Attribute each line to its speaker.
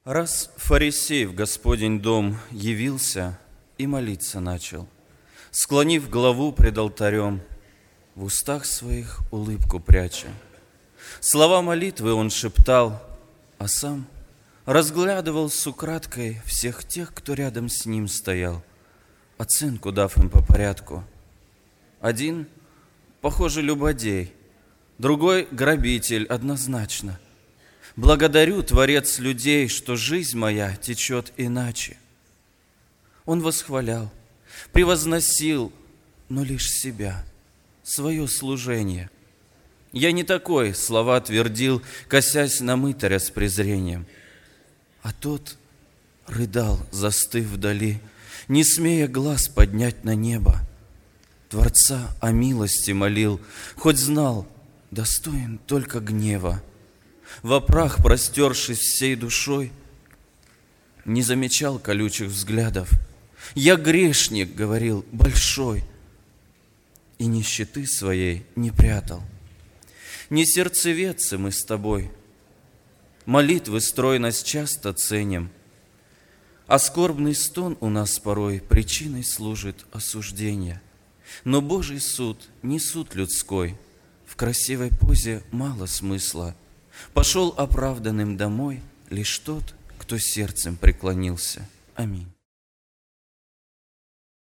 Speaker 1: Раз фарисей в Господень дом явился и молиться начал, склонив голову пред алтарем, в устах своих улыбку пряча. Слова молитвы он шептал, а сам разглядывал с украдкой всех тех, кто рядом с ним стоял, оценку дав им по порядку. Один, похоже, любодей, другой грабитель однозначно. Благодарю, Творец людей, что жизнь моя течет иначе. Он восхвалял, превозносил, но лишь себя, свое служение. Я не такой, слова твердил, косясь на мытаря с презрением. А тот рыдал, застыв вдали, не смея глаз поднять на небо. Творца о милости молил, хоть знал, достоин только гнева. Во прах простершись всей душой, не замечал колючих взглядов. Я грешник, говорил, большой, и нищеты своей не прятал. Не сердцеведцы мы с тобой, молитвы стройность часто ценим, а скорбный стон у нас порой причиной служит осуждения. Но Божий суд не суд людской, в красивой позе мало смысла. Пошел оправданным домой лишь тот, кто сердцем преклонился. Аминь.